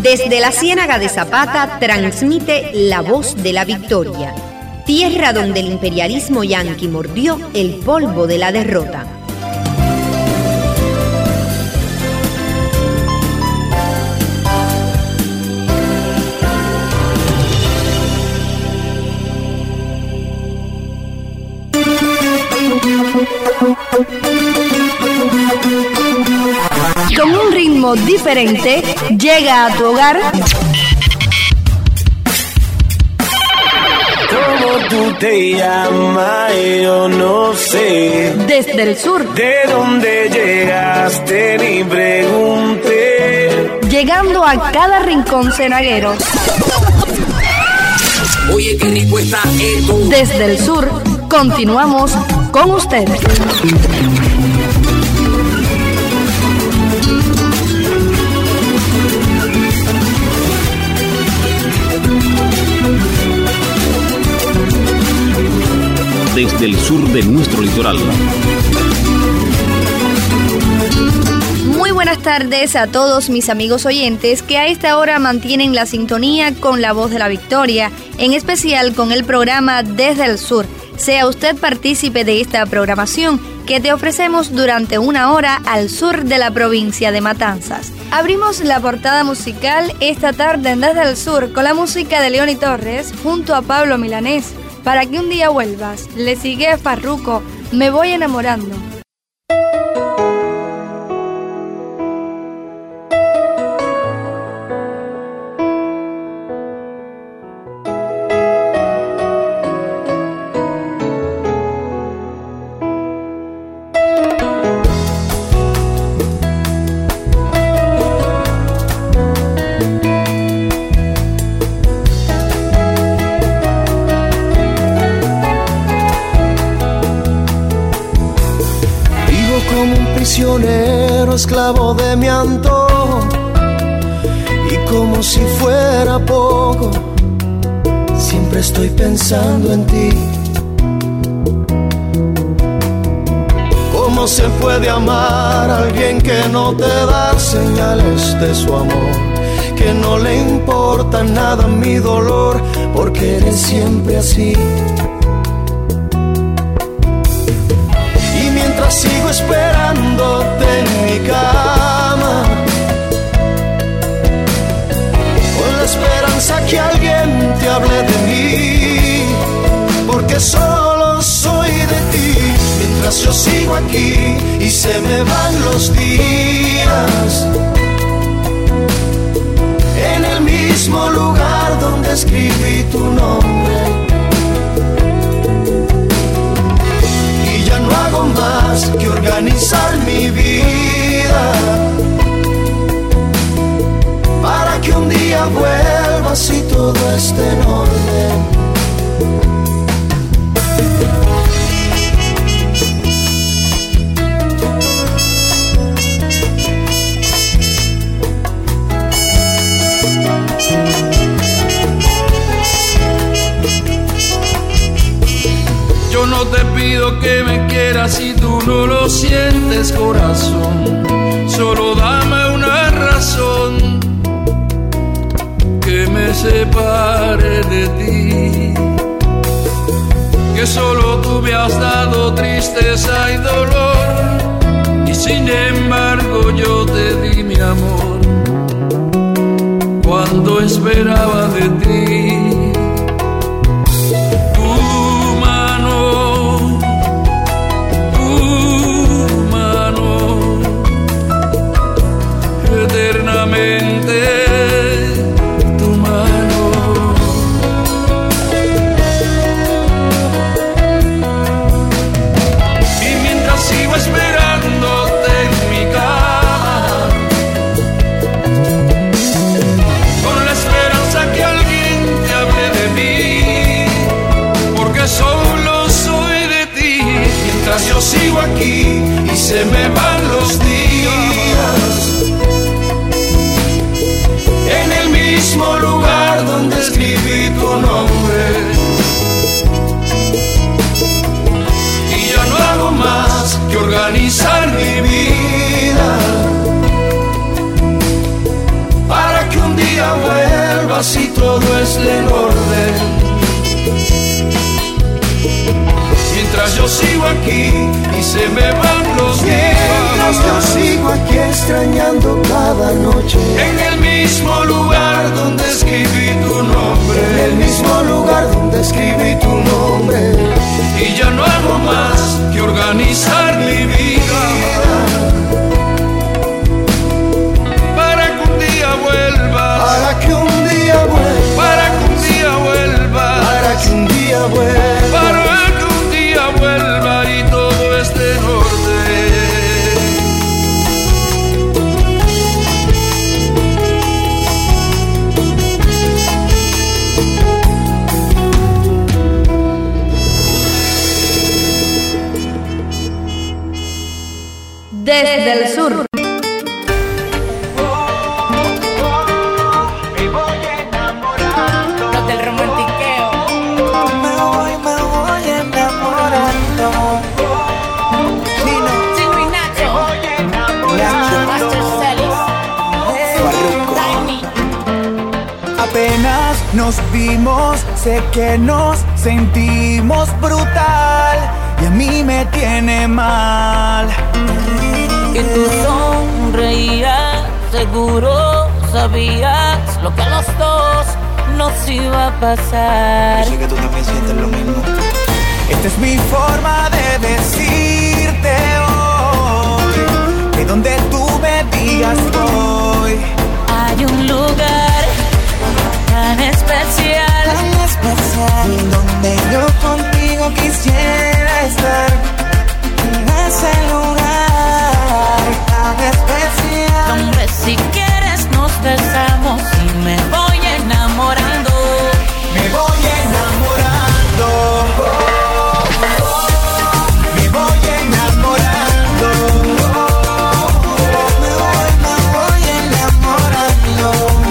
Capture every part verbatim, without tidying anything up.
Desde la Ciénaga de Zapata transmite La Voz de la Victoria, tierra donde el imperialismo yanqui mordió el polvo de la derrota. Con un ritmo diferente, llega a tu hogar. ¿Cómo tú te llamas? Yo no sé. Desde el sur. ¿De dónde llegaste? Ni pregunté. Llegando a cada rincón cenaguero. Oye, qué rico está esto. Desde el sur, continuamos con ustedes. Desde el sur de nuestro litoral. Muy buenas tardes a todos mis amigos oyentes que a esta hora mantienen la sintonía con La Voz de la Victoria, en especial con el programa Desde el Sur. Sea usted partícipe de esta programación que te ofrecemos durante una hora al sur de la provincia de Matanzas. Abrimos la portada musical esta tarde en Desde el Sur con la música de Leoni Torres junto a Pablo Milanés. Para que un día vuelvas, le sigue a Farruko, Me voy enamorando. Esclavo de mi antojo, y como si fuera poco, siempre estoy pensando en ti. ¿Cómo se puede amar a alguien que no te da señales de su amor? Que no le importa nada mi dolor, porque eres siempre así. Y mientras sigo esperándote en mi cama, con la esperanza que alguien te hable de mí, porque solo soy de ti. Mientras yo sigo aquí y se me van los días, en el mismo lugar donde escribí tu nombre, y ya no hago más que organizar mi vida para que un día vuelvas y todo esté en orden. Yo no te pido que me quieras si tú no lo sientes, corazón. Solo dame una razón que me separe de ti. Que solo tú me has dado tristeza y dolor, y sin embargo yo te di mi amor cuando esperaba de ti. Eternamente tu mano, y mientras sigo esperándote en mi cama, con la esperanza que alguien te hable de mí, porque solo soy de ti. Mientras yo sigo aquí y se me van los días, en el mismo lugar donde escribí tu nombre, y ya no hago más que organizar mi vida para que un día yo sigo aquí y se me van los días. Mientras yo sigo aquí extrañando cada noche. En el mismo lugar donde escribí tu nombre. En el mismo lugar donde escribí tu nombre. Y ya no hago más que organizar mi vida para que un día vuelvas. Para que un día vuelvas. Para que un día vuelvas. Para que un día vuelvas. Para que un día vuelva y todo esté en orden. Desde el sur. Los del romantiqueo. Me voy, me voy enamorando. Chino, Chino y Nacho. Nacho, Master Celis. Farruko. Tiny. Apenas nos vimos, sé que nos sentimos brutal y a mí me tiene mal. Que tú sonreías, seguro sabías lo que a los dos nos iba a pasar. Yo sé que tú también sientes lo mismo. Esta es mi forma de decirte hoy que donde tú me digas voy. Hay un lugar tan especial, Tan especial, donde yo contigo quisiera estar. En ese lugar tan especial. donde si quieres nos besamos y me voy enamorando. Me voy enamorando. Me voy enamorando. Me voy, me voy enamorando.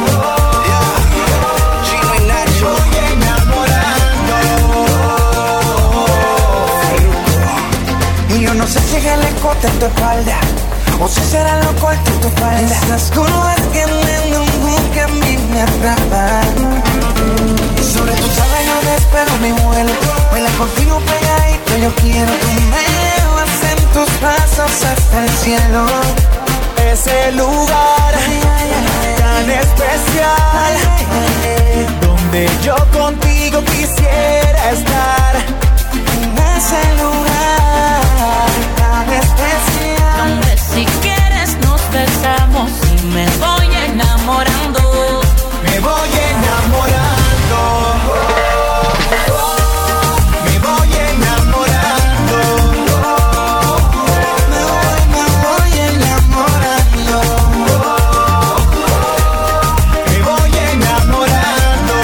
Chino y Nacho. Me voy enamorando. Y yo no sé si es el escote en tu espalda o si será lo corto en tu falda. Esas curvas que me enojan, que a mí me atrapan. Sobre tu sábana yo despego mi vuelo. Baila contigo pegadito, yo quiero. Tú me llevas en tus brazos hasta el cielo. Ese lugar tan especial, donde yo contigo quisiera estar. En ese lugar tan especial, Donde si quieres nos besamos y me voy enamorando. me voy enamorando. Me voy enamorando. Me voy, me voy enamorando. Me voy enamorando.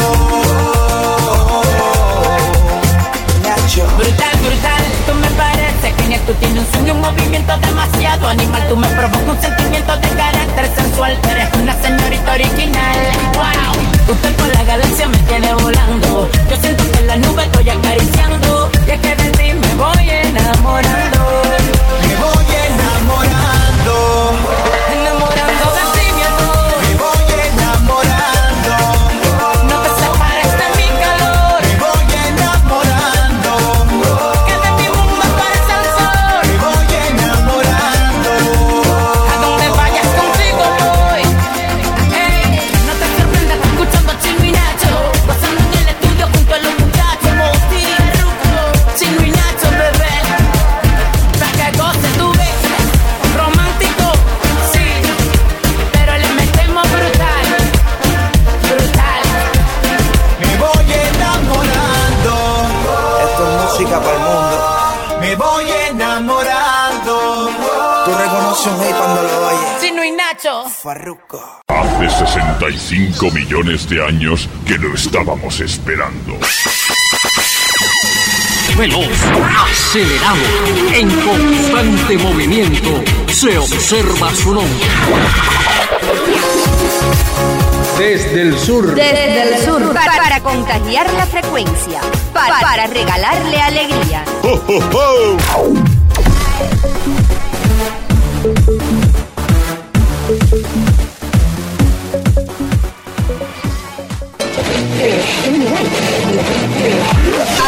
Nacho. Brutal, brutal, tú me pareces genial. Tú tienes un sueño, un movimiento demasiado animal. Tú me provocas un sentimiento de carácter sensual. Eres una señorita original. Wow, usted por la galaxia me tiene volando. Yo siento que en la nube estoy acariciando. Y es que de ti me voy enamorando. Me voy enamorando. Enamorando de ti, mi amor. Me voy enamorando. No te separes de mi calor. Me voy enamorando. Que de mi mundo aparece el sol. Me voy enamorando. A donde vayas contigo voy. Ey, no te sorprendas escuchando a Chino y Nacho, gozando en el estudio junto a los muchachos. Moti, Chino y Nacho, bebé, para que goces tu vez. Romántico, sí, pero le metemos brutal, brutal. Me voy enamorando. Esto es música para el mundo. Me voy enamorando. Tú reconoces un hit cuando lo oyes. Chino y Nacho. Farruko. Hace sesenta y cinco millones de años que lo estábamos esperando. Veloz, acelerado, en constante movimiento, se observa su nombre. Desde el sur. Desde el sur, para, para contagiar la frecuencia, para, para regalarle alegría. ¡Ho, ho, ho!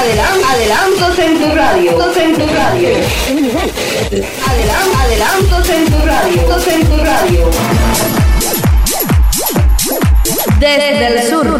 adelan- adelantos en tu radio. Adelantos en tu radio. Adelan- adelantos en tu radio. Adelantos en tu radio. Desde el sur.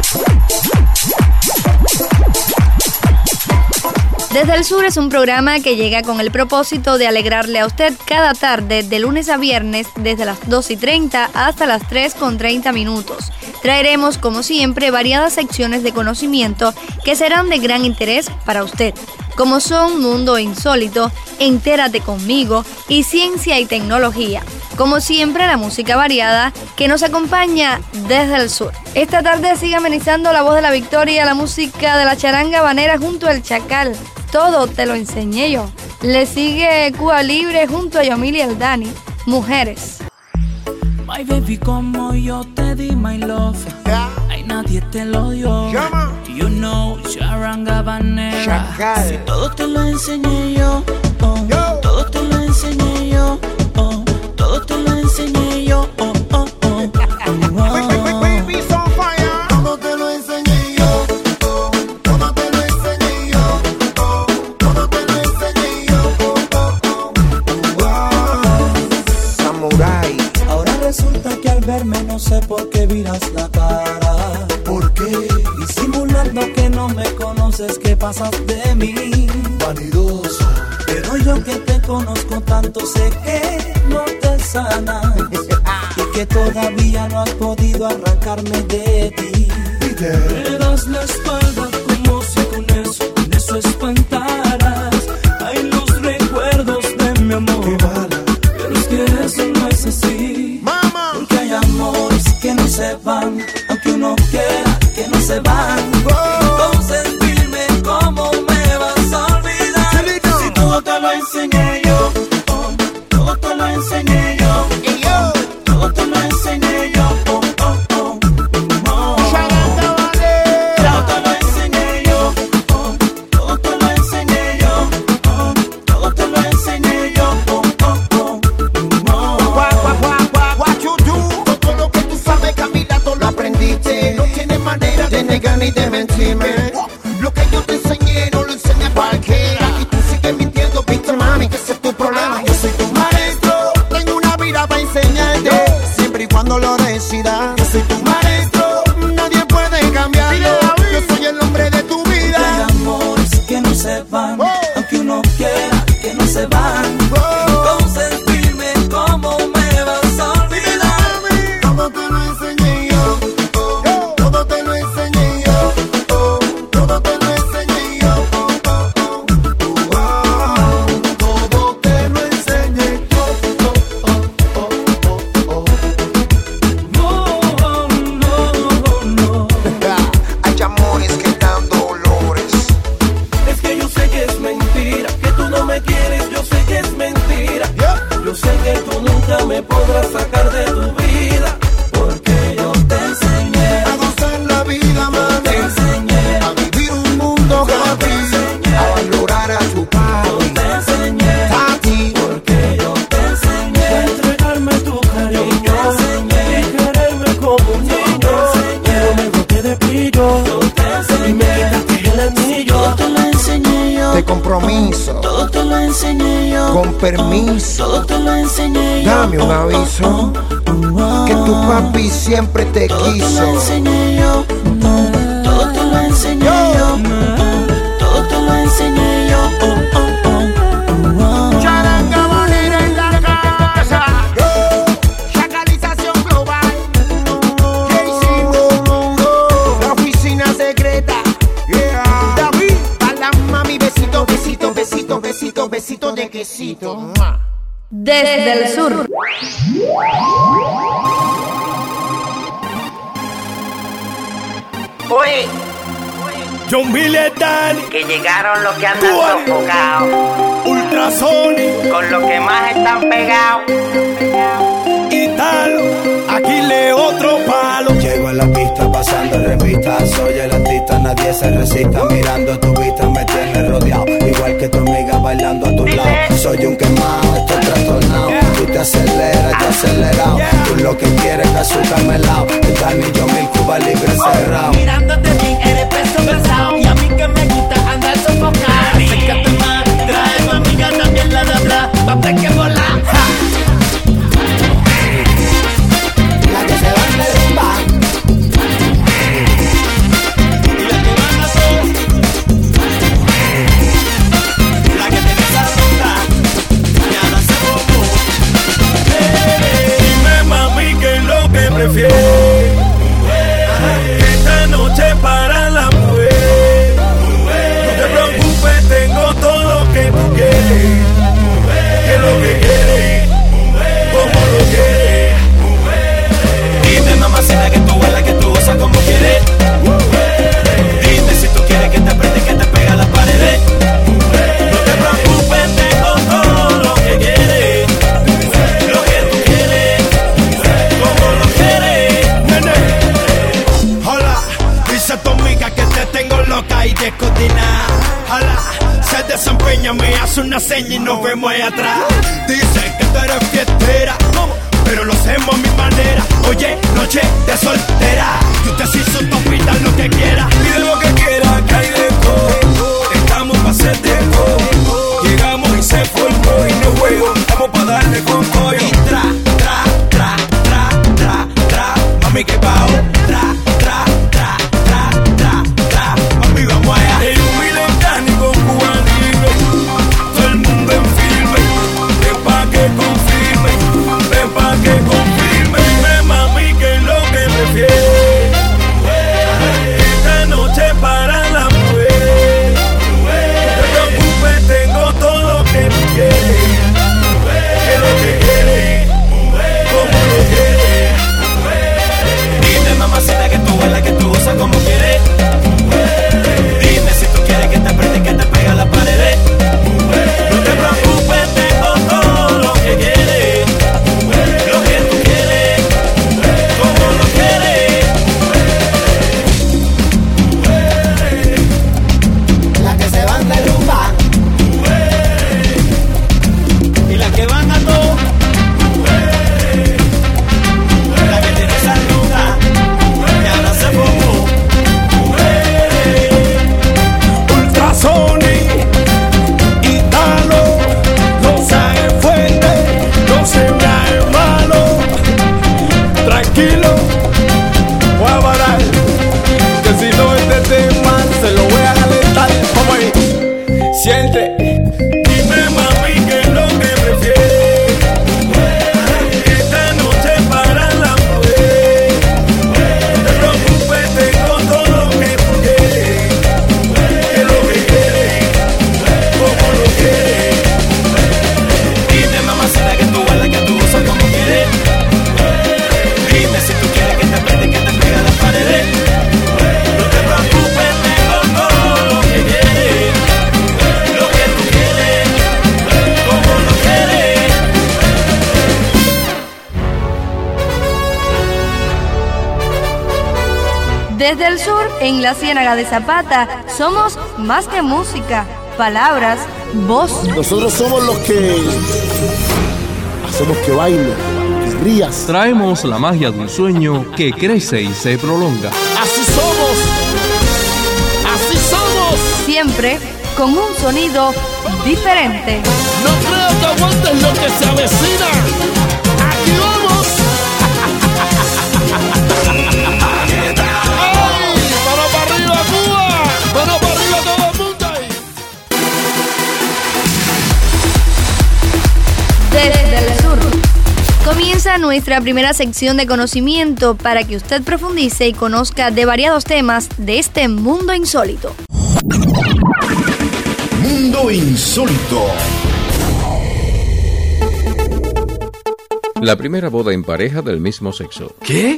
Desde el Sur es un programa que llega con el propósito de alegrarle a usted cada tarde, de lunes a viernes, desde las dos y treinta hasta las tres con treinta minutos. Traeremos, como siempre, variadas secciones de conocimiento que serán de gran interés para usted, como son Mundo Insólito, Entérate Conmigo y Ciencia y Tecnología. Como siempre, la música variada que nos acompaña desde el sur. Esta tarde sigue amenizando la voz de la victoria, la música de la charanga habanera junto al Chacal. Todo te lo enseñé yo. Le sigue Cuba Libre junto a Yomil y el Dani. Mujeres. My baby, como yo te di my love, ay, nadie te lo dio. You know, charanga habanera. Si todo te lo enseñé yo, oh, todo te lo enseñé yo, oh, todo te lo enseñé yo, oh, oh, oh, oh. Baby's on fire. Todo te lo enseñé yo, oh, todo te lo enseñé yo, oh, todo te lo enseñé yo, oh, oh, oh. Samurai. Ahora resulta que al verme no sé por qué viras la cara. ¿Por qué? Disimulando que no me conoces, ¿qué pasas de mí? Vanidoso. Pero yo que te conozco tanto sé que no te sanas y que todavía no has podido arrancarme de ti. Me das la espalda como si con eso, con eso espantaras. Hay los recuerdos de mi amor, pero es que eso no es así. Mama. Porque hay amores que no se van, aunque uno quiera que no se van. Entonces dime cómo me vas a olvidar si todo te lo enseñé yo, oh, todo te lo enseñé yo, oh, todo te lo enseñé yo, oh, oh, oh, oh. Todo te lo enseñé yo, oh, todo te lo enseñé yo, oh, todo te lo enseñé yo, oh, oh, oh, oh. What, what, what, what, what you do? Todo lo que tú sabes, Camila, tú lo aprendiste. No tienes manera de negar ni de mentirme. Lo que yo te enseñé no lo enseña cualquiera. Y tú sigues mintiendo, Víctor, mami, que ese es tu problema. Yo soy tu maestro, tengo una vida para enseñarte, siempre y cuando lo decidas. Yo soy tu maestro, nadie puede cambiarlo. Yo soy el hombre de tu vida. Hay amores que no se van, aunque uno quiera que no se van. Entonces dime cómo me vas a olvidar. Todo te lo enseñé yo, oh, todo te lo enseñé yo, oh, todo te lo enseñé yo, oh, oh, oh, oh. Todo te lo enseñé yo, oh, oh, oh, oh, oh. No, no, no. Hay amores que dan dolores. Es que yo sé que es mentira, que tú no me quieres, yo sé que es mentira. Yo sé que tú nunca me podrás sacar de tu vida, porque yo te enseñé A gozar la vida, mami, te enseñé, a vivir un mundo happy, a valorar a tu yo padre, te enseñé, a ti. porque yo te enseñé a entregarme tu cariño, yo te enseñé y quererme como un niño, pero me boté de brillo, yo te enseñé y me quitaste el anillo. Todo te lo enseñé yo, De compromiso, todo te lo enseñé yo, con permiso. todo te lo enseñé yo. Dame un aviso, que tu papi siempre te Todo te lo quiso. enseñé yo, todo te lo enseñé yo, todo te lo enseñé yo, oh, oh, oh, oh. Charanga habanera en la casa, chacalización global. ¿Qué hicimos? La oficina secreta. David, a la mami, besito, besito, besito, besito, besito de quesito. Desde el sur. Oye, John Miletan, que llegaron los que andan sofocados, Ultrasonic con los que más están pegados. y tal. Aquí le otro palo. Llego a la pista pasando revista. Soy el artista, nadie se resista. Mirando tu vista me tienes rodeado. Igual que tu amiga bailando a tu lado. Soy un quemado, estoy trastornado. Tú te aceleras, yo acelerado. Tú lo que quieres es azúcar melao. El Dani, yo mil Cuba Libre cerrado. Mirándote bien, eres peso pesado. Y a mí que me gusta andar sofocado. me hace una seña y nos vemos ahí atrás. Dicen que tú eres fiestera, pero lo hacemos a mi manera. Oye, noche de soltera, y usted se hizo topita lo que quiera. Pide lo que quiera, que hay de todo. Estamos pa' hacer de todo. Llegamos y se formó y no juego. Estamos pa' darle con pollo. Y tra, tra, tra, tra, tra, tra. Mami, que pao. Tra, tra, tra, tra, tra, tra. Mami, vamos allá. Hay un milentánico cubanino. Todo el mundo en firme. Ven pa' que confirme. Ven pa' que confirme. Dime, mami, que es lo que prefieres. Esta noche para la mujer. No te preocupes, tengo todo lo que tú quieres. Que lo que quieres, como lo quieres. Dime, mamacita, que tú bailas, que tú usas como quieres. Dime si tú quieres que te apriete, que te pega a la pared. No te preocupes, tengo todo lo que quieres. Lo que tú quieres, como lo quieres. Las que se van de rumba Y las que van a todo. La que tiene esa ruta, que ahora se formó. Ultrasonic, Italo, no se haga fuerte, no se me haga malo. Tranquilo, voy a parar, que si no este tema se lo voy a calentar. Vamos ahí, siente. Dime, mami, que es lo que prefieres. Esta noche para la mujer. No te preocupes, tengo todo lo que tú quieres. Que lo que quieres, como lo quieres. Dime, mamacita, que tú bailas, que tú usas como quieres. Dime si tú quieres que te apriete, que te pegue a la pared. No te preocupes, tengo todo lo que quieres. Lo que tú quieres, como lo quieres. Desde el sur, en la Ciénaga de Zapata, somos más que música, palabras, voz. Nosotros somos los que hacemos que baile, que rías. Traemos la magia de un sueño que crece y se prolonga. Así somos, así somos. Siempre con un sonido diferente. No creo que aguantes lo que se avecina. Aquí vamos. ¡Ay! ¡Mano para arriba, Cuba! ¡Mano para arriba todo el mundo ahí! Desde el sur. Comienza nuestra primera sección de conocimiento para que usted profundice y conozca de variados temas de este mundo insólito. Mundo insólito. La primera boda en pareja del mismo sexo. ¿Qué?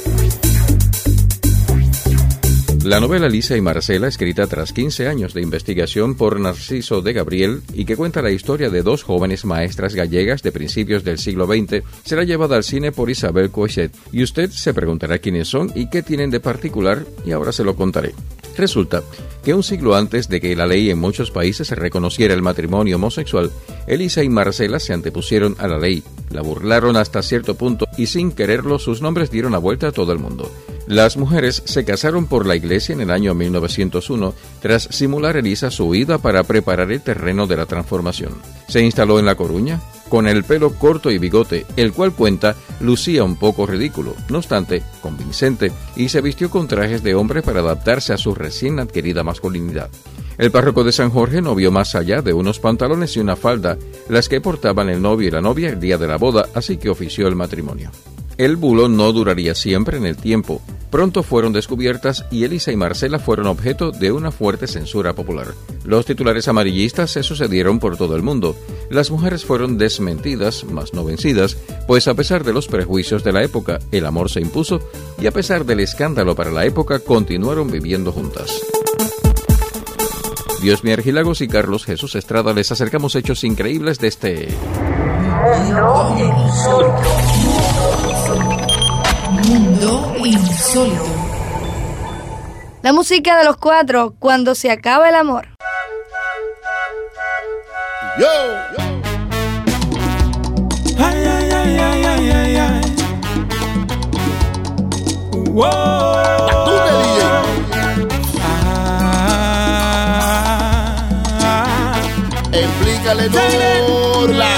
La novela Lisa y Marcela, escrita tras quince años de investigación por Narciso de Gabriel y que cuenta la historia de dos jóvenes maestras gallegas de principios del siglo veinte, será llevada al cine por Isabel Coixet. Y usted se preguntará quiénes son y qué tienen de particular, y ahora se lo contaré. Resulta que un siglo antes de que la ley en muchos países reconociera el matrimonio homosexual, Elisa y Marcela se antepusieron a la ley, la burlaron hasta cierto punto y sin quererlo sus nombres dieron la vuelta a todo el mundo. Las mujeres se casaron por la iglesia en el año mil novecientos uno tras simular Elisa su huida para preparar el terreno de la transformación. Se instaló en La Coruña con el pelo corto y bigote, el cual cuenta lucía un poco ridículo, no obstante, convincente, y se vistió con trajes de hombre para adaptarse a su recién adquirida masculinidad. El párroco de San Jorge no vio más allá de unos pantalones y una falda, las que portaban el novio y la novia el día de la boda, así que ofició el matrimonio. El bulo no duraría siempre en el tiempo. Pronto fueron descubiertas y Elisa y Marcela fueron objeto de una fuerte censura popular. Los titulares amarillistas se sucedieron por todo el mundo. Las mujeres fueron desmentidas, mas no vencidas, pues a pesar de los prejuicios de la época, el amor se impuso y a pesar del escándalo para la época, continuaron viviendo juntas. Dios mío, Argilagos y Carlos Jesús Estrada les acercamos hechos increíbles de este... Mundo insólito. Mundo insólito. La música de los cuatro, cuando se acaba el amor. Yo. Ay, ay, ay, ay, ay, ay, ay. Wow. Batute, D J. Ah, Explícale, Norla.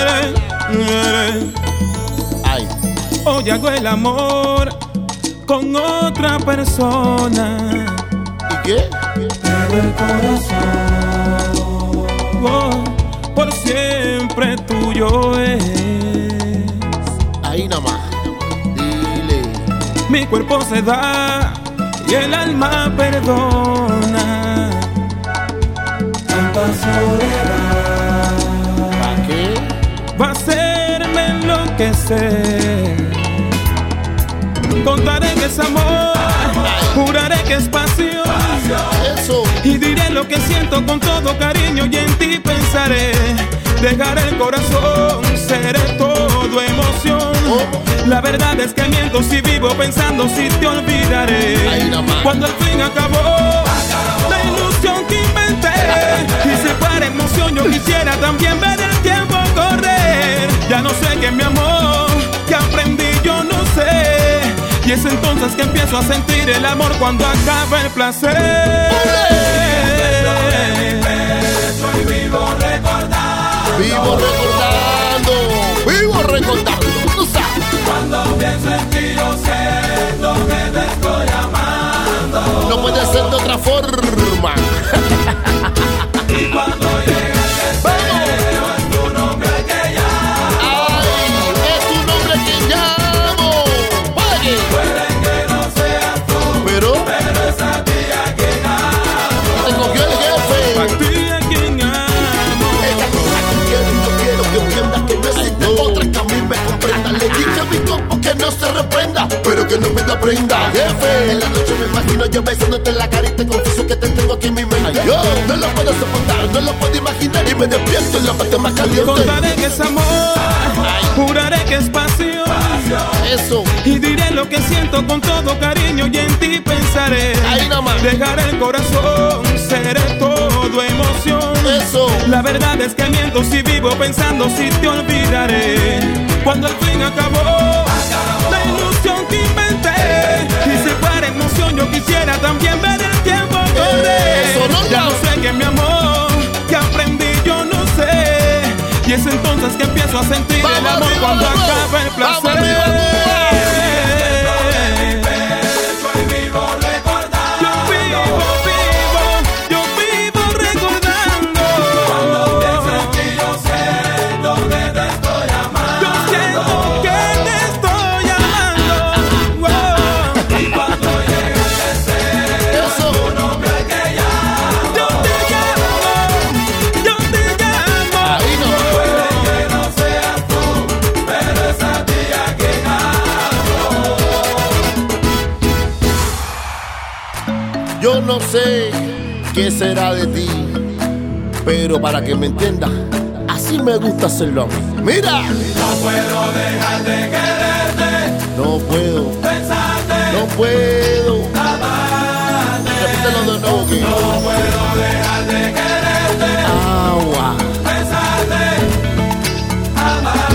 Ay. Hoy hago el amor con otra persona. ¿Y qué? Pero el corazón, oh, por siempre tuyo es. Ahí nada más. Dile. Mi cuerpo se da y el alma perdona. Tanta soledad. ¿Para qué? Va a hacerme enloquecer. Contaré que es amor, juraré que es pasión. Eso. Y diré lo que siento con todo cariño y en ti pensaré. Dejaré el corazón, seré todo emoción. Oh. La verdad es que miento si vivo pensando si te olvidaré. Cuando al fin acabó, acabó la ilusión que inventé. Y si fuera emoción yo quisiera también ver el tiempo correr. Ya no sé qué es mi amor, que aprendí yo no sé. Y es entonces que empiezo a sentir el amor cuando acaba el placer. Y vivo recordando, vivo recordando, vivo recordando. ¿Tú sabes? Cuando pienso en ti yo siento que te estoy amando. No puede ser de otra forma. Y cuando llega el deseo es tu nombre el que llamo. Ay, es tu nombre que llamo. Oye. Puede que no seas tú, pero, pero es a ti a quien amo. Te cogió el jefe. A ti a quien amo. Ella no la quiero y yo quiero que entiendas que no existe otra que a mí me comprenda. Le dije a mi compa que no se reprenda, pero que no me da prenda, jefe. En la noche me imagino yo besándote en la cara y te confieso que te tengo aquí en mi mente. Ay, yo no lo puedo soportar, no lo puedo imaginar y me despierto en la parte más caliente. Contaré que es amor, ay, juraré que es pasión. Eso. Y diré lo que siento con todo cariño y en ti pensaré. Ahí nomás. Dejaré el corazón, seré todo emoción. Eso. La verdad es que miento si vivo pensando si te olvidaré. Cuando al fin acabó, acabó la ilusión que inventé. Y si fuera emoción yo quisiera también ver el tiempo correr. Eso, no, ya no no sé que es mi amor, que aprendí yo no sé. Y es entonces que empiezo a sentir vamos el amor arriba, cuando vamos, acaba el placer. Vamos arriba, yo no sé qué será de ti, pero para que me entiendas, así me gusta hacerlo a mí. ¡Mira! No puedo dejar de quererte. No puedo. Pensarte. No puedo. Amarte. Repítelo de nuevo que no puedo dejar de quererte. Agua. Pensarte. Amarte.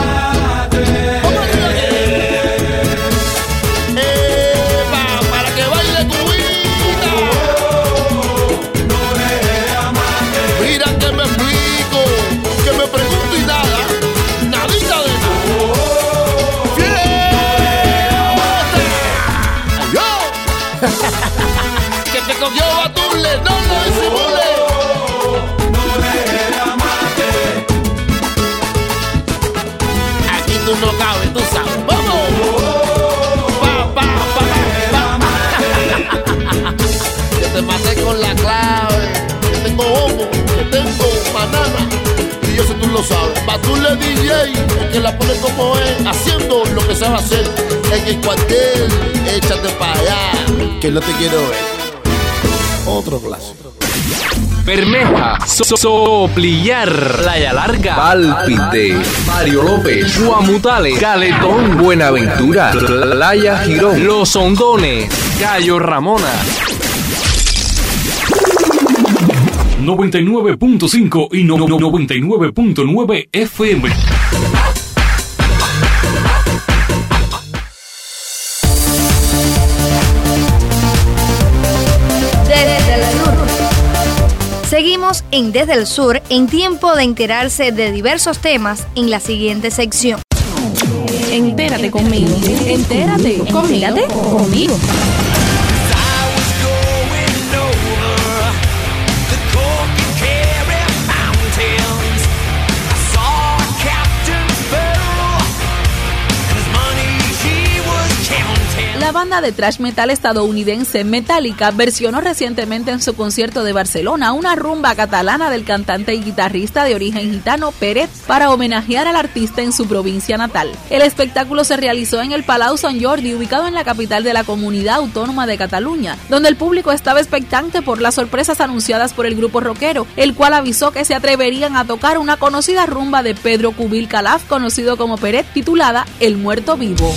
Que te cogió Batule, no lo disimule. No dejes de amarte. Aquí tú no cabes, tú sabes. ¡Vamos! Pa, pa, pa, pa, pa. Yo te maté con la clave. Que tengo homo, que tengo banana. Y eso tú lo sabes. Batule D J, el que la pone como es, haciendo lo que sabe hacer. En el cuartel, échate para allá, que no te quiero ver. Otro clásico. Bermeja, so Soplillar, Playa Larga, Pálpite, Mario López, Guamutales, Caletón, Buenaventura, Playa Girón, Los Hondones, Cayo Ramona. noventa y nueve punto cinco y no- no- noventa y nueve punto nueve F M. Desde el sur. Seguimos en Desde el Sur en tiempo de enterarse de diversos temas en la siguiente sección. Entérate conmigo. Entérate conmigo. Entérate conmigo. La banda de thrash metal estadounidense Metallica versionó recientemente en su concierto de Barcelona una rumba catalana del cantante y guitarrista de origen gitano Peret para homenajear al artista en su provincia natal. El espectáculo se realizó en el Palau Sant Jordi, ubicado en la capital de la comunidad autónoma de Cataluña, donde el público estaba expectante por las sorpresas anunciadas por el grupo rockero, el cual avisó que se atreverían a tocar una conocida rumba de Pedro Kubil Calaf, conocido como Peret, titulada El Muerto Vivo.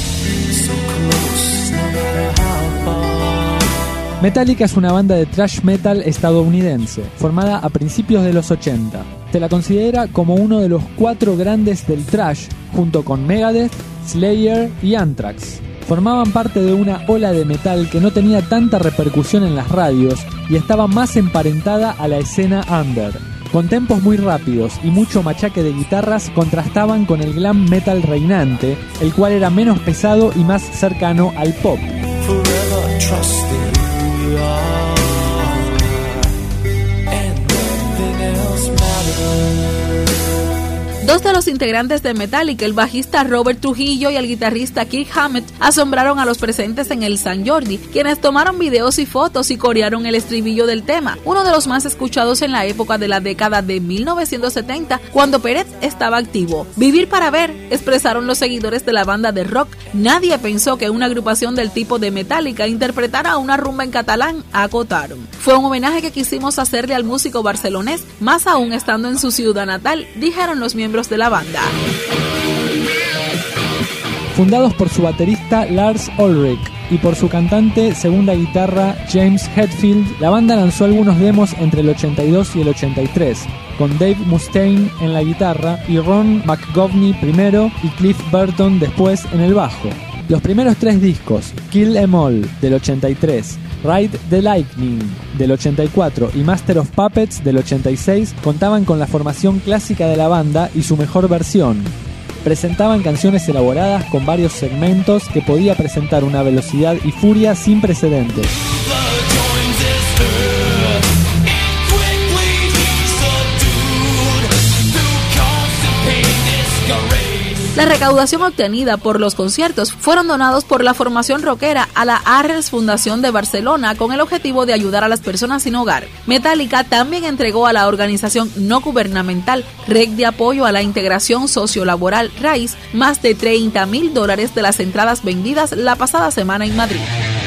Metallica es una banda de thrash metal estadounidense, formada a principios de los ochenta. Se la considera como uno de los cuatro grandes del thrash, junto con Megadeth, Slayer y Anthrax. Formaban parte de una ola de metal que no tenía tanta repercusión en las radios y estaba más emparentada a la escena under. Con tempos muy rápidos y mucho machaque de guitarras contrastaban con el glam metal reinante, el cual era menos pesado y más cercano al pop. Forever trusting who we are, and nothing else matters. Dos de los integrantes de Metallica, el bajista Robert Trujillo y el guitarrista Kirk Hammett, asombraron a los presentes en el Sant Jordi, quienes tomaron videos y fotos y corearon el estribillo del tema, uno de los más escuchados en la época de la década de mil novecientos setenta, cuando Peret estaba activo. Vivir para ver, expresaron los seguidores de la banda de rock. Nadie pensó que una agrupación del tipo de Metallica interpretara una rumba en catalán, acotaron. Fue un homenaje que quisimos hacerle al músico barcelonés, más aún estando en su ciudad natal, dijeron los miembros de la banda. Fundados por su baterista Lars Ulrich y por su cantante segunda guitarra James Hetfield, la banda lanzó algunos demos entre el ochenta y dos y el ochenta y tres, con Dave Mustaine en la guitarra y Ron McGovney primero y Cliff Burton después en el bajo. Los primeros tres discos, Kill 'Em All del ochenta y tres, Ride the Lightning del ochenta y cuatro y Master of Puppets del ochenta y seis, contaban con la formación clásica de la banda y su mejor versión. Presentaban canciones elaboradas con varios segmentos que podía presentar una velocidad y furia sin precedentes. La recaudación obtenida por los conciertos fueron donados por la formación rockera a la Arrels Fundación de Barcelona con el objetivo de ayudar a las personas sin hogar. Metallica también entregó a la organización no gubernamental Red de Apoyo a la Integración Sociolaboral RAIS más de treinta mil dólares de las entradas vendidas la pasada semana en Madrid.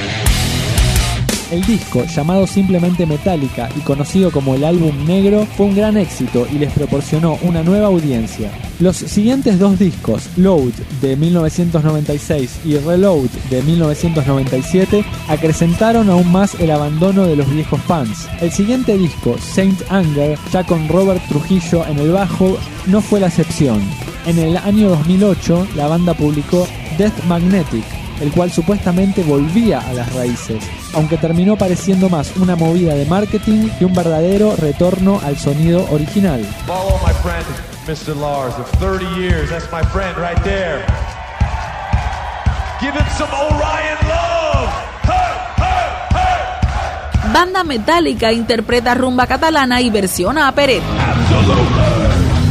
El disco, llamado simplemente Metallica y conocido como el álbum negro, fue un gran éxito y les proporcionó una nueva audiencia. Los siguientes dos discos, Load de mil novecientos noventa y seis y Reload de mil novecientos noventa y siete, acrecentaron aún más el abandono de los viejos fans. El siguiente disco, Saint Anger, ya con Robert Trujillo en el bajo, no fue la excepción. En el año dos mil ocho, la banda publicó Death Magnetic, el cual supuestamente volvía a las raíces, aunque terminó pareciendo más una movida de marketing que un verdadero retorno al sonido original. Follow my friend, mister Lars, of thirty years. That's my friend right there. Give him some Orion love. Hey, hey, hey. Banda Metallica interpreta rumba catalana y versiona a Peret. Absolutely.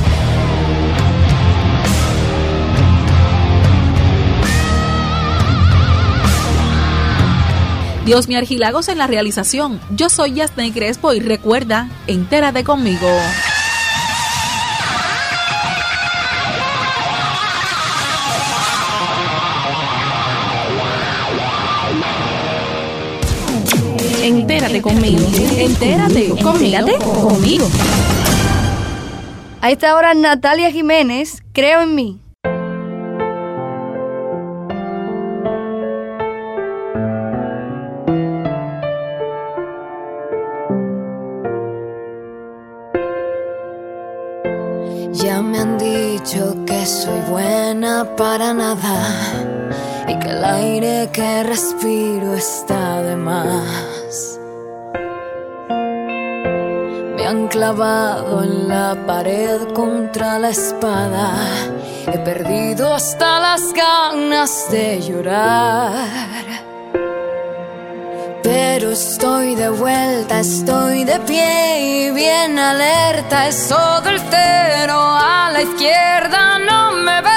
Diosmi Argilagos en la realización. Yo soy Yasney Crespo y recuerda, entérate conmigo. Entérate conmigo. Entérate conmigo. conmigo. A esta hora Natalia Jiménez, Creo en mí. han dicho que soy buena para nada y que el aire que respiro está de más. Me han clavado en la pared contra la espada. He perdido hasta las ganas de llorar. Pero estoy de vuelta, estoy de pie y bien alerta. Eso del cero a la izquierda no me ve.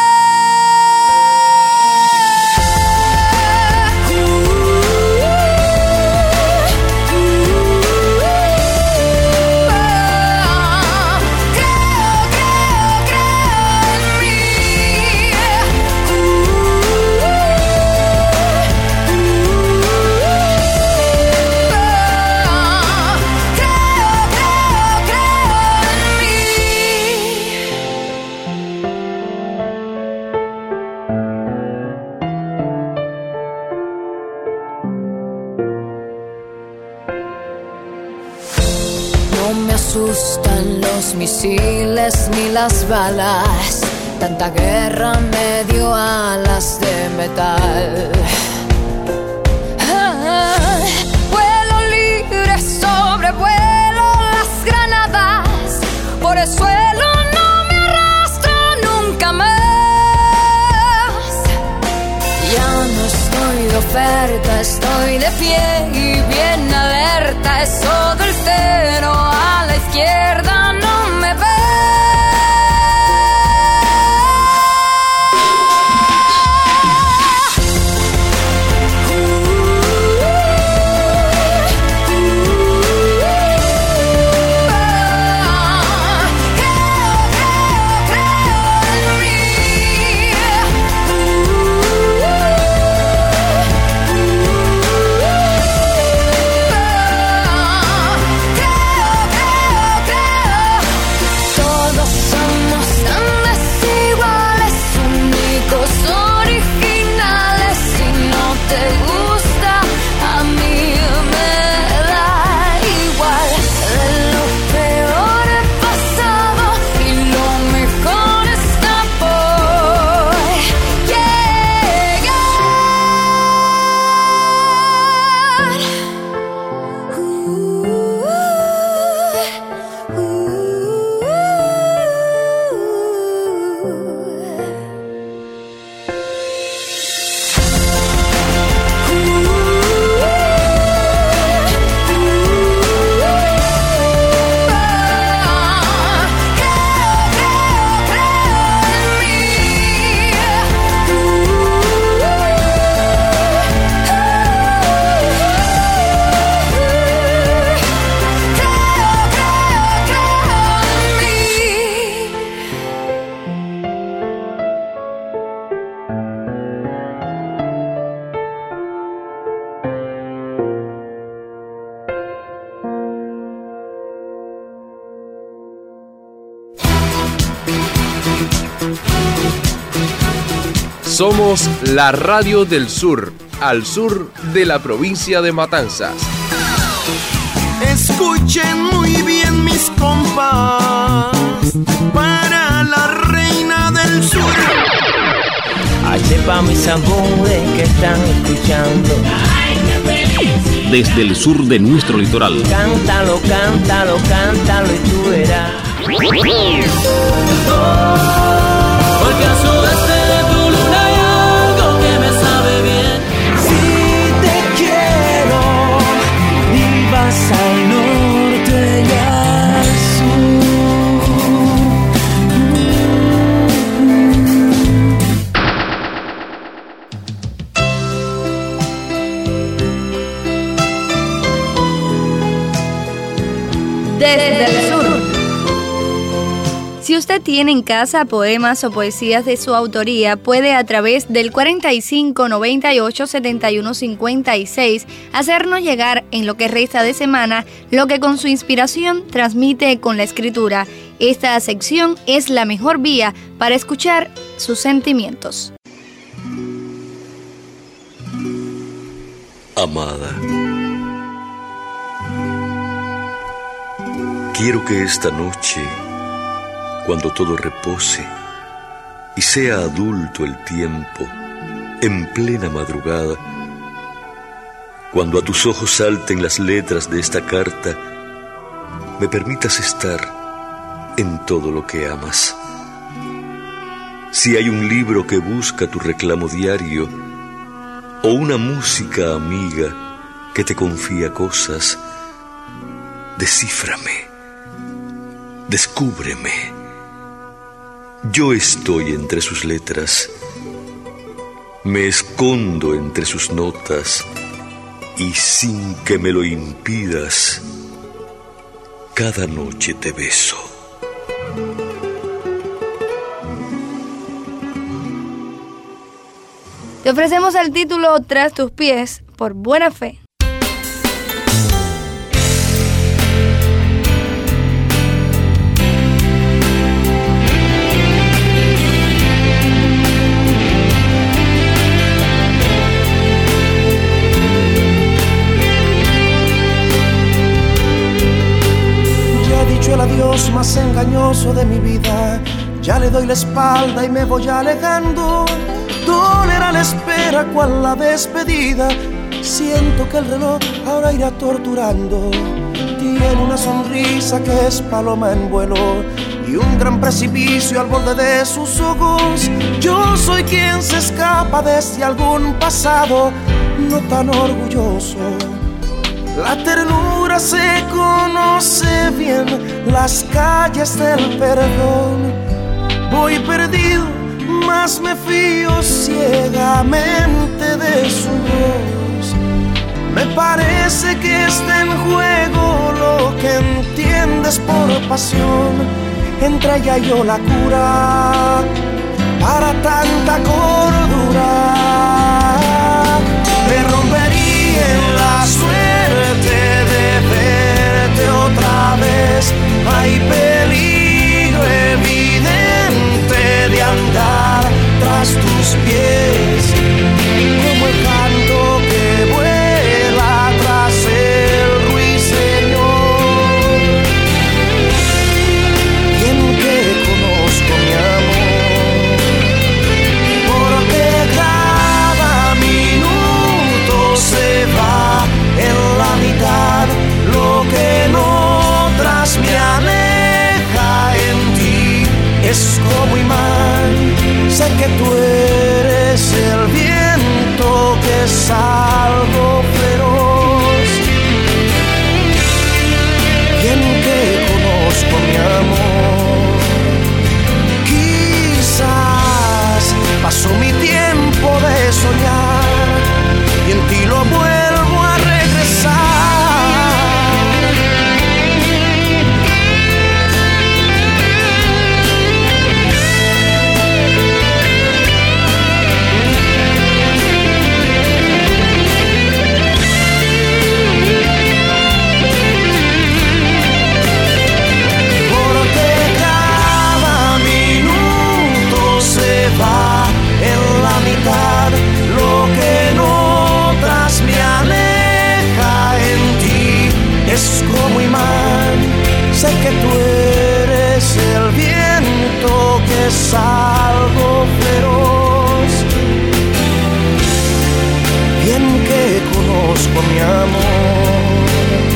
Asustan los misiles ni las balas. Tanta guerra me dio alas de metal. Ah, vuelo libre, sobrevuelo las granadas. Por el suelo no me arrastro nunca más. Ya no estoy de oferta, estoy de pie y bien alerta. Eso del cero a la izquierda no me ve. Somos la radio del sur, al sur de la provincia de Matanzas. Escuchen muy bien mis compas, para la reina del sur. H pa' mis amores que están escuchando. Desde el sur de nuestro litoral. Cántalo, cántalo, cántalo y tú verás. Porque al sudeste de tu luna hay algo que me sabe bien. Si te quiero y vas al norte y al sur. Desde el sur. Si usted tiene en casa poemas o poesías de su autoría, puede a través del cuarenta y cinco, noventa y ocho, setenta y uno, cincuenta y seis hacernos llegar en lo que resta de semana lo que con su inspiración transmite con la escritura. Esta sección es la mejor vía para escuchar sus sentimientos. Amada, quiero que esta noche cuando todo repose y sea adulto el tiempo, en plena madrugada, cuando a tus ojos salten las letras de esta carta, me permitas estar en todo lo que amas. Si hay un libro que busca tu reclamo diario, o una música amiga que te confía cosas, descíframe, descúbreme. Yo estoy entre sus letras, me escondo entre sus notas, y sin que me lo impidas, cada noche te beso. Te ofrecemos el título Tras tus pies por Buena Fe. Ya he dicho el adiós más engañoso de mi vida, ya le doy la espalda y me voy alejando. Doler a la espera cual la despedida. Siento que el reloj ahora irá torturando. Tiene una sonrisa que es paloma en vuelo y un gran precipicio al borde de sus ojos. Yo soy quien se escapa desde algún pasado no tan orgulloso. La ternura se conoce bien, las calles del perdón. Voy perdido, más me fío ciegamente de su voz. Me parece que está en juego lo que entiendes por pasión. Entre ella y yo la cura para tanta cordura. Me rompería en la suerte de verte otra vez. Hay peligro evidente de andar tras tus pies, como el canto que vuela tras el ruiseñor. Bien que conozco mi amor, porque cada minuto se va en la mitad. Lo que en otras me aleja en ti es como imán. Sé que tú eres el viento que es algo feroz. Bien que conozco mi amor, quizás pasó mi tiempo de soñar y en ti lo vuelvo a regresar. Va en la mitad, lo que en otras me aleja en ti es como imán. Sé que tú eres el viento que es algo feroz. Bien que conozco mi amor,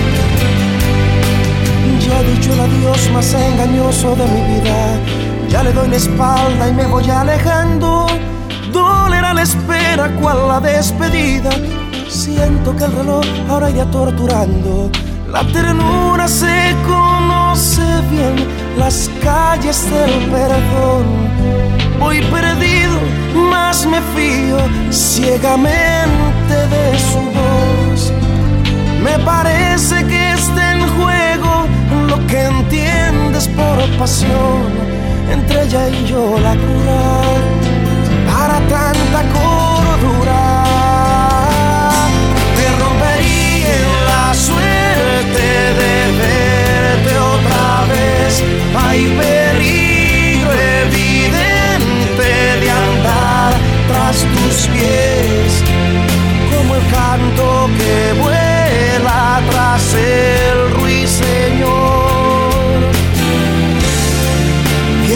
ya he dicho el adiós más engañoso de mi vida. Ya le doy la espalda y me voy alejando. Doler a la espera cual la despedida. Siento que el reloj ahora irá torturando. La ternura se conoce bien, las calles del perdón. Voy perdido, más me fío ciegamente de su voz. Me parece que está en juego lo que entiendes por pasión. Entre ella y yo la cura para tanta cordura. Me rompería en la suerte de verte otra vez. Hay peligro evidente de andar tras tus pies, como el canto que vuela tras el ruiseñor.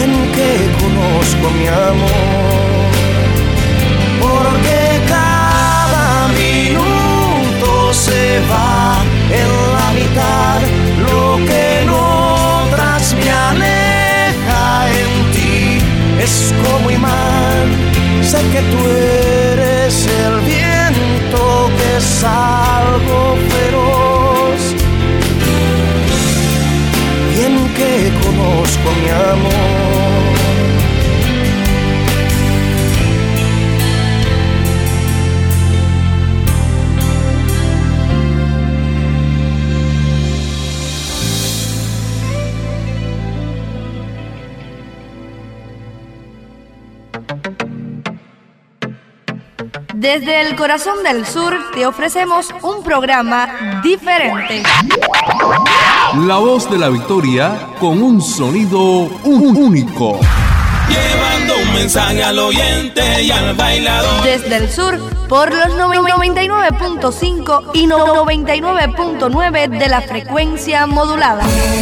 conozco mi amor, porque cada minuto se va en la mitad, lo que en otras me aleja en ti es como imán. Sé que tú eres el viento que es algo feroz, bien que conozco mi amor. Desde el corazón del sur te ofrecemos un programa diferente. La voz de la victoria con un sonido un- único. Llevando un mensaje al oyente y al bailador. Desde el sur por los noventa y nueve punto cinco y noventa y nueve punto nueve de la frecuencia modulada.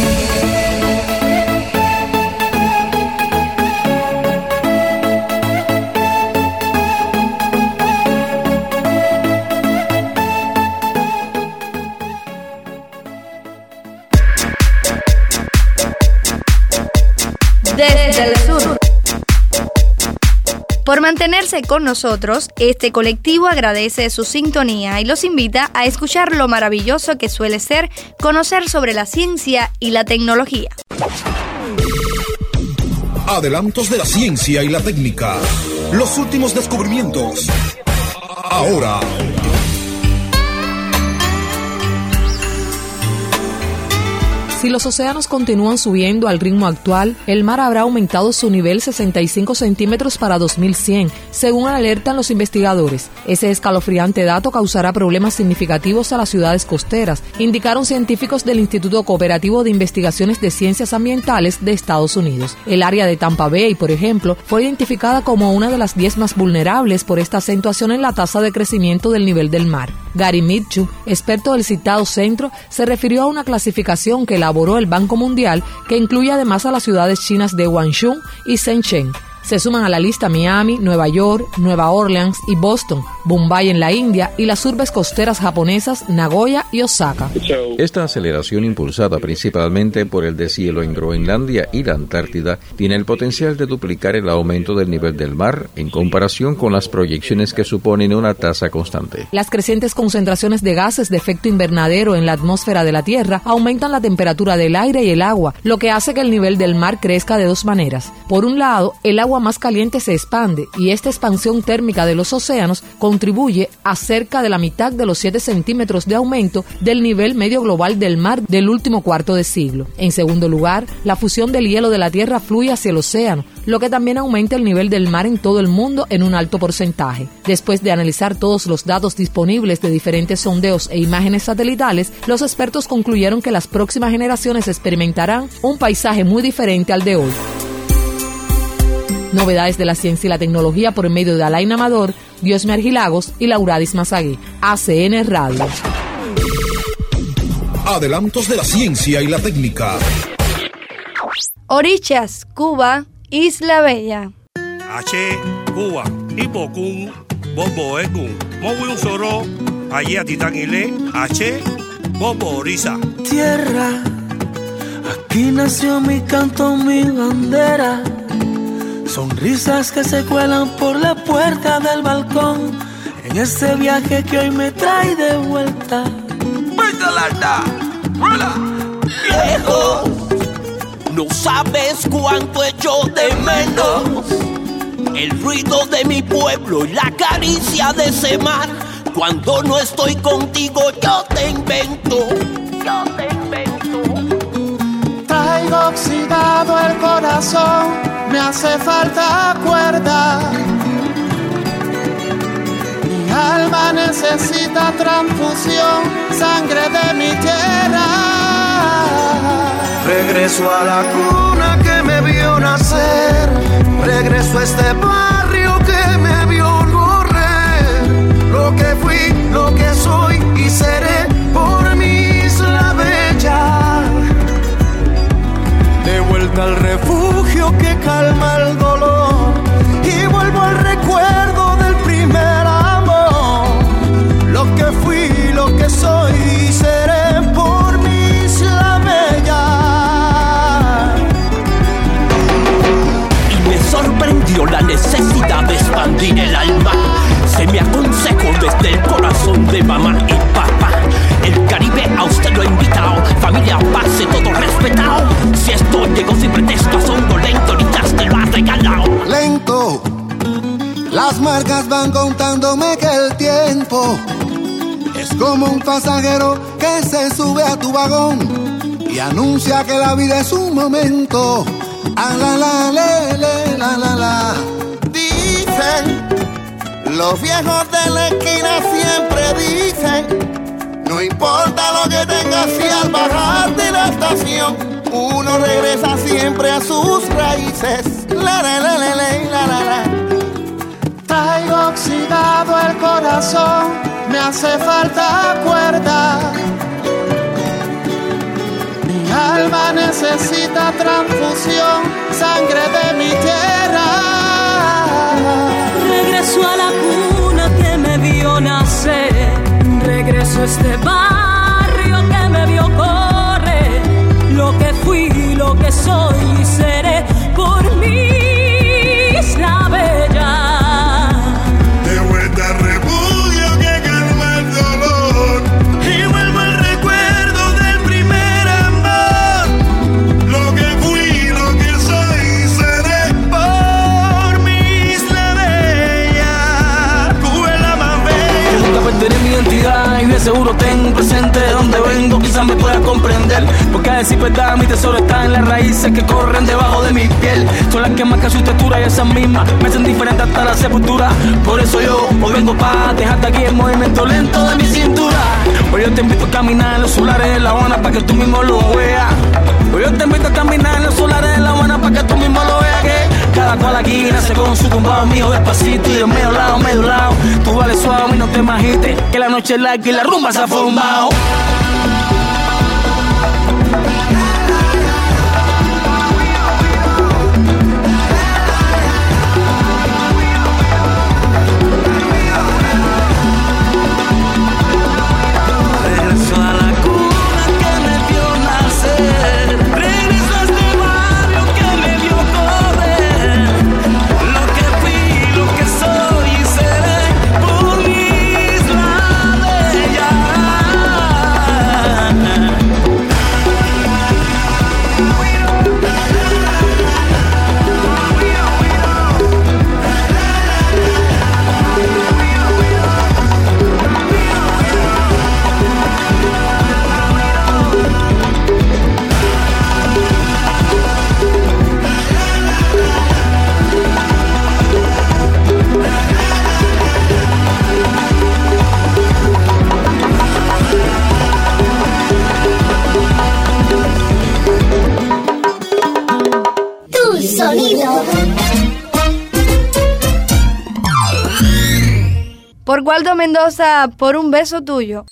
Desde el sur. Por mantenerse con nosotros, este colectivo agradece su sintonía y los invita a escuchar lo maravilloso que suele ser conocer sobre la ciencia y la tecnología. Adelantos de la ciencia y la técnica. Los últimos descubrimientos. Ahora. Si los océanos continúan subiendo al ritmo actual, el mar habrá aumentado su nivel sesenta y cinco centímetros para dos mil cien, según alertan los investigadores. Ese escalofriante dato causará problemas significativos a las ciudades costeras, indicaron científicos del Instituto Cooperativo de Investigaciones de Ciencias Ambientales de Estados Unidos. El área de Tampa Bay, por ejemplo, fue identificada como una de las diez más vulnerables por esta acentuación en la tasa de crecimiento del nivel del mar. Gary Mitchell, experto del citado centro, se refirió a una clasificación que elaboró el Banco Mundial, que incluye además a las ciudades chinas de Guangzhou y Shenzhen. Se suman a la lista Miami, Nueva York, Nueva Orleans y Boston, Bombay en la India y las urbes costeras japonesas Nagoya y Osaka. Esta aceleración, impulsada principalmente por el deshielo en Groenlandia y la Antártida, tiene el potencial de duplicar el aumento del nivel del mar en comparación con las proyecciones que suponen una tasa constante. Las crecientes concentraciones de gases de efecto invernadero en la atmósfera de la Tierra aumentan la temperatura del aire y el agua, lo que hace que el nivel del mar crezca de dos maneras. Por un lado, el agua más caliente se expande y esta expansión térmica de los océanos contribuye a cerca de la mitad de los siete centímetros de aumento del nivel medio global del mar del último cuarto de siglo. En segundo lugar, la fusión del hielo de la Tierra fluye hacia el océano, lo que también aumenta el nivel del mar en todo el mundo en un alto porcentaje. Después de analizar todos los datos disponibles de diferentes sondeos e imágenes satelitales, los expertos concluyeron que las próximas generaciones experimentarán un paisaje muy diferente al de hoy. Novedades de la ciencia y la tecnología por medio de Alain Amador, Diosme Argilagos y Lauradis Mazagui. A C N Radio. Adelantos de la ciencia y la técnica. Orichas, Cuba, Isla Bella. H, Cuba, Hipocún, Bobo Ekun, Mowi Soro, allí a Titanile, H, Bobo Orisa. Tierra, aquí nació mi canto, mi bandera. Sonrisas que se cuelan por la puerta del balcón en este viaje que hoy me trae de vuelta. Lejos, no sabes cuánto echo de menos el ruido de mi pueblo y la caricia de ese mar. Cuando no estoy contigo yo te invento, yo te invento. Traigo oxidado el corazón, me hace falta cuerda. Mi alma necesita transfusión, sangre de mi tierra. Regreso a la cuna que me vio nacer, regreso a este barrio que me vio correr. Lo que fui, lo que soy y seré por mi Isla Bella. De vuelta al refugio que calma el dolor. comprendió la necesidad de expandir el alma. Se me aconsejó desde el corazón de mamá y papá. El Caribe a usted lo ha invitado, familia, pase, todo respetado. Si esto llegó sin pretexto, a son lento, ni te lo ha regalado. Lento, las marcas van contándome que el tiempo es como un pasajero que se sube a tu vagón y anuncia que la vida es un momento. Ah, la, la, le, le, la, la, la. Dicen, los viejos de la esquina siempre dicen, no importa lo que tengas si al bajar de la estación uno regresa siempre a sus raíces. La, la, la, la, la, la, la, la. Traigo oxidado el corazón, me hace falta cuerda. Mi alma necesita transfusión, sangre de mi tierra. Regreso a la cuna que me vio nacer, regreso a este barrio que me vio correr. Lo que fui, lo que soy y seré por mi isla bella. De vuelta al refugio que calma el dolor y vuelvo al recuerdo del primer amor. Lo que fui, lo que soy y seré por mi isla bella. Tú eres la más bella. Que nunca perderé mi identidad y de seguro tengo presente de donde vengo. Quizás me puedas comprender, porque a decir verdad mi tesoro está en las raíces que corren debajo de mi piel. Son las que marcan su textura y esas mismas me hacen diferente hasta la sepultura. Por eso yo hoy vengo pa' dejarte aquí el movimiento lento de mi cintura. Hoy yo te invito a caminar en los solares de La Habana pa' que tú mismo lo veas. Hoy yo te invito a caminar en los solares de La Habana pa' que tú mismo lo veas. Que cada cual aquí nace con su tumbado mío despacito y de medio lado, medio lado. Tú vales suave y no te agites, que la noche es larga y la rumba se ha formado. Por Waldo Mendoza, por un beso tuyo.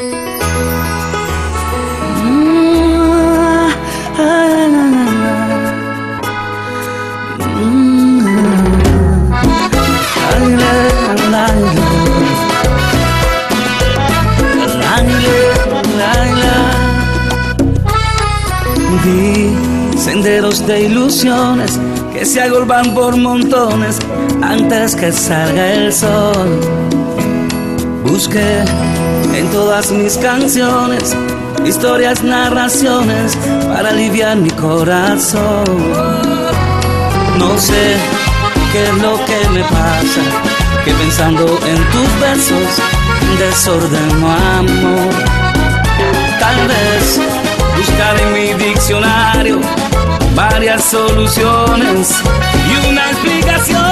Vi senderos de ilusiones que se agolpan por montones antes que salga el sol. Busqué en todas mis canciones historias, narraciones para aliviar mi corazón. No sé qué es lo que me pasa, que pensando en tus besos desordeno amor. Tal vez buscar en mi diccionario varias soluciones y una explicación.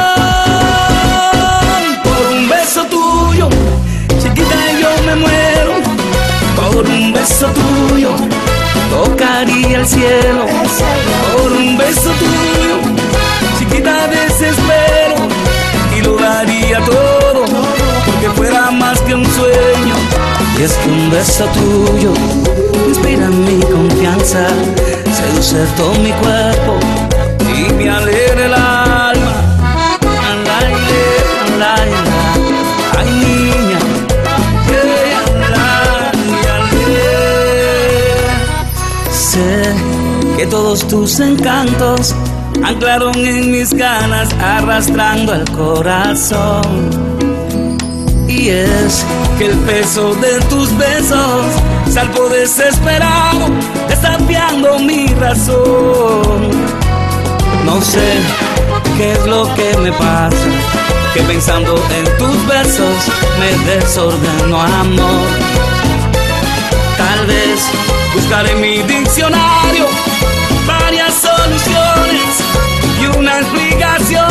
Por un beso tuyo, chiquita, yo me muero. Por un beso tuyo, tocaría el cielo. Por un beso tuyo, chiquita, desespero y lo daría todo, porque fuera más que un sueño. Y es que un beso tuyo inspira mi confianza, seduce todo mi cuerpo y me alegra el alma. Ay, niña, sé que todos tus encantos anclaron en mis ganas, arrastrando el corazón. Y es que el peso de tus besos salgo desesperado, desafiando mi razón. No sé qué es lo que me pasa, que pensando en tus besos me desordeno, amor. Tal vez buscaré en mi diccionario varias soluciones y una explicación.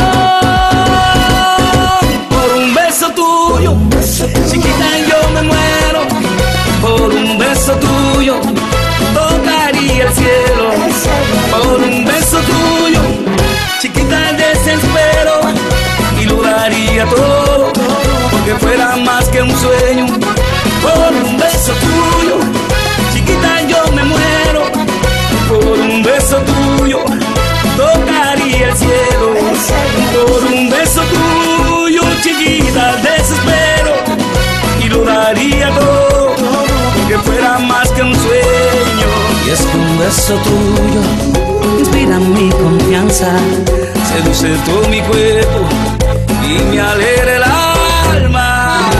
Por un beso tuyo, chiquita, yo me muero. Por un beso tuyo, tocaría el cielo. Por un beso tuyo, chiquita, desespero y lo daría todo, porque fuera más que un sueño. Por un beso tuyo, chiquita, yo me muero. Por un beso tuyo, tocaría el cielo. Por un beso tuyo, chiquita, desespero y lo daría todo, que fuera más que un sueño. Y es que un beso tuyo inspira mi confianza, seduce todo mi cuerpo y me alegra el alma.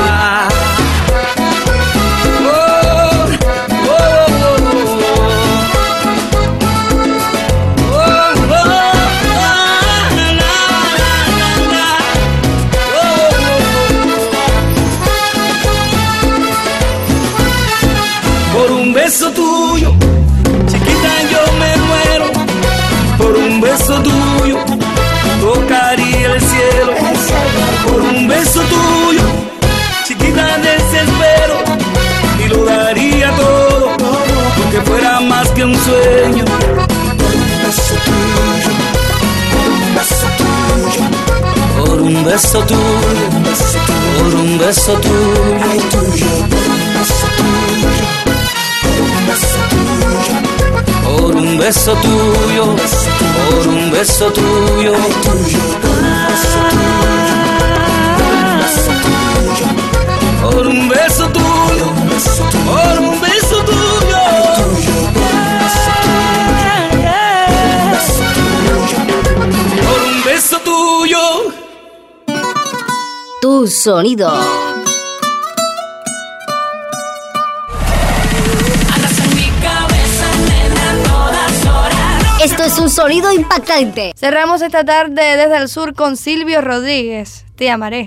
Beso tuyo, chiquita, yo me muero. Por un beso tuyo, tocaría el cielo. Por un beso tuyo, chiquita, desespero y lo daría todo, porque fuera más que un sueño. Por un beso tuyo, por un beso tuyo, por un beso tuyo, por un beso tuyo, por un beso tuyo, por un beso tuyo, por un beso tuyo, por un beso tuyo, por un beso tuyo. Tu sonido. Esto es un sonido impactante. Cerramos esta tarde desde el sur con Silvio Rodríguez. Te amaré.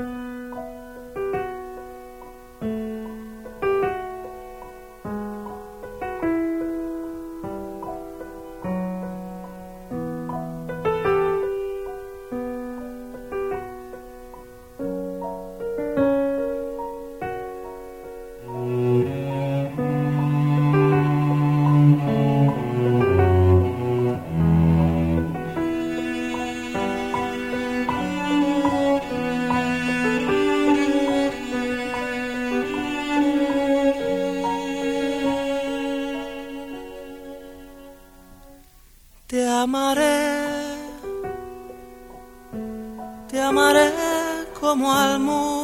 Te amaré, te amaré como al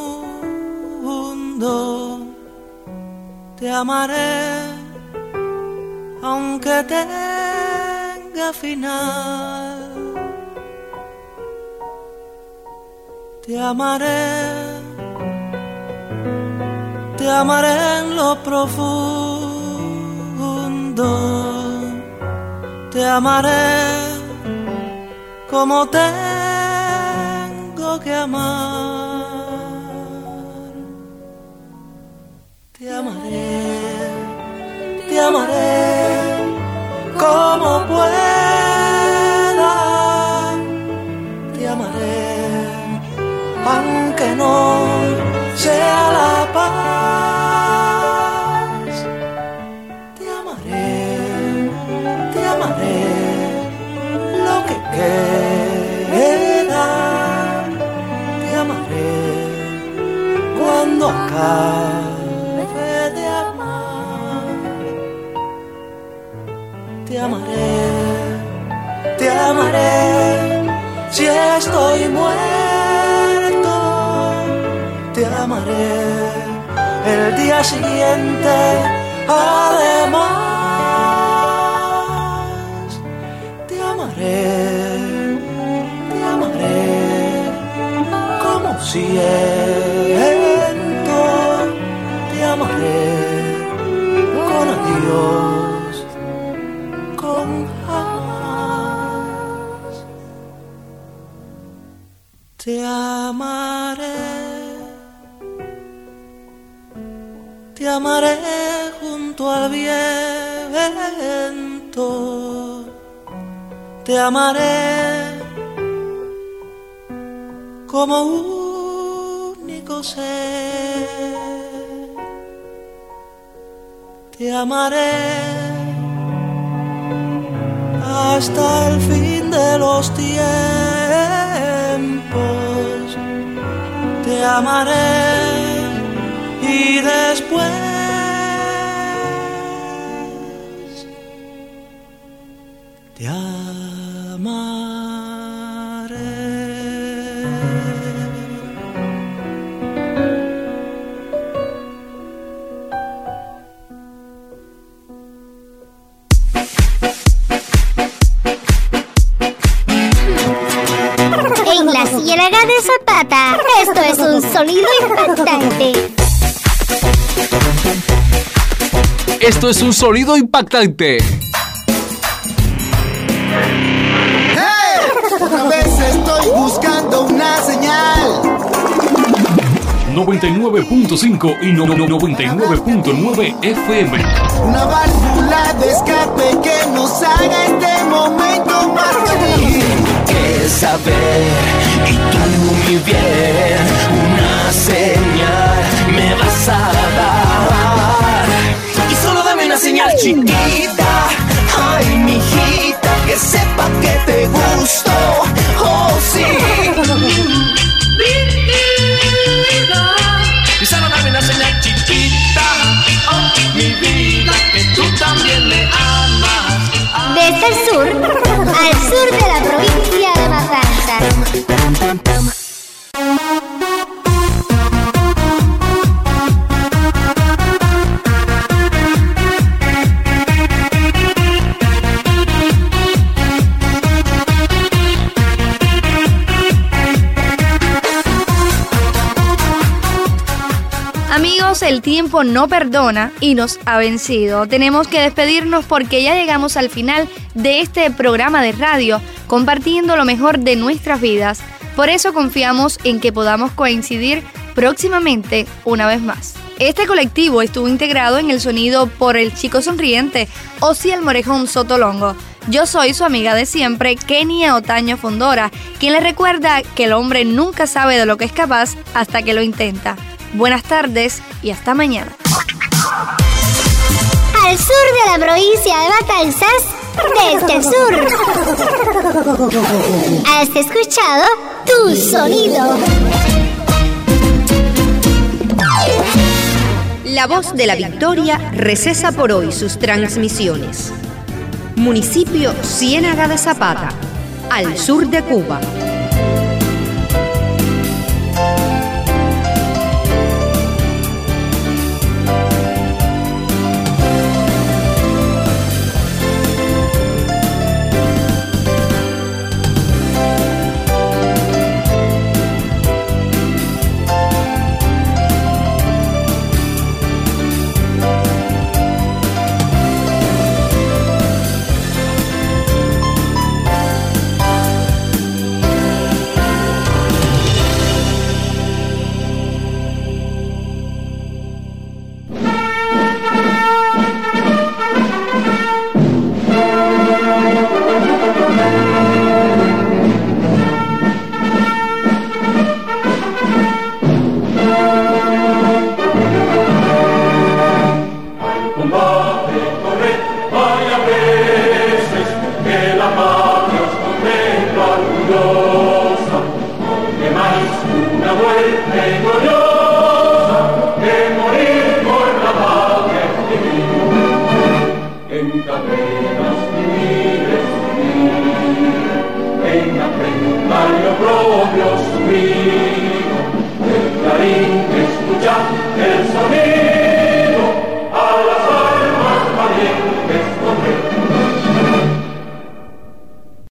mundo, te amaré aunque tenga final, te amaré, te amaré en lo profundo. Te amaré como tengo que amar. Te amaré, te amaré como pueda. Te amaré aunque no sea la paz. Te amaré, te amaré lo que queda. Te amaré cuando acabe de amar. Te amaré, te amaré si estoy muerto. Te amaré el día siguiente además. Te amaré siento, te amaré con adiós, con jamás. Te amaré, te amaré junto al viento, te amaré como único ser, te amaré hasta el fin de los tiempos, te amaré y después te amaré. En la Ciénaga de Zapata, esto es un sonido impactante. Esto es un sonido impactante. ¡Hey! Otra vez estoy buscando una señal. noventa y nueve punto cinco y no, no, noventa y nueve punto nueve F M. Una válvula de escape que nos haga este momento más feliz. Que saber y tú mi bien, una señal me vas a dar. Y solo dame una señal chiquita, ay mijita, que sepa que te gusto, oh sí. Y solo dame una señal chiquita, oh mi vida, que tú también me amas. Desde el sur, al sur de la provincia de Matanzas. Amigos, el tiempo no perdona y nos ha vencido. Tenemos que despedirnos porque ya llegamos al final de este programa de radio, compartiendo lo mejor de nuestras vidas. Por eso confiamos en que podamos coincidir próximamente una vez más. Este colectivo estuvo integrado en el sonido por el chico sonriente Osiel Morejón Sotolongo. Yo soy su amiga de siempre, Kenia Otaño Fondora, quien le recuerda que el hombre nunca sabe de lo que es capaz hasta que lo intenta. Buenas tardes y hasta mañana. Al sur de la provincia de Matanzas, desde el sur. Has escuchado Tu Sonido. La Voz de la Victoria recesa por hoy sus transmisiones. Municipio Ciénaga de Zapata, al sur de Cuba. Propio subido, el clarín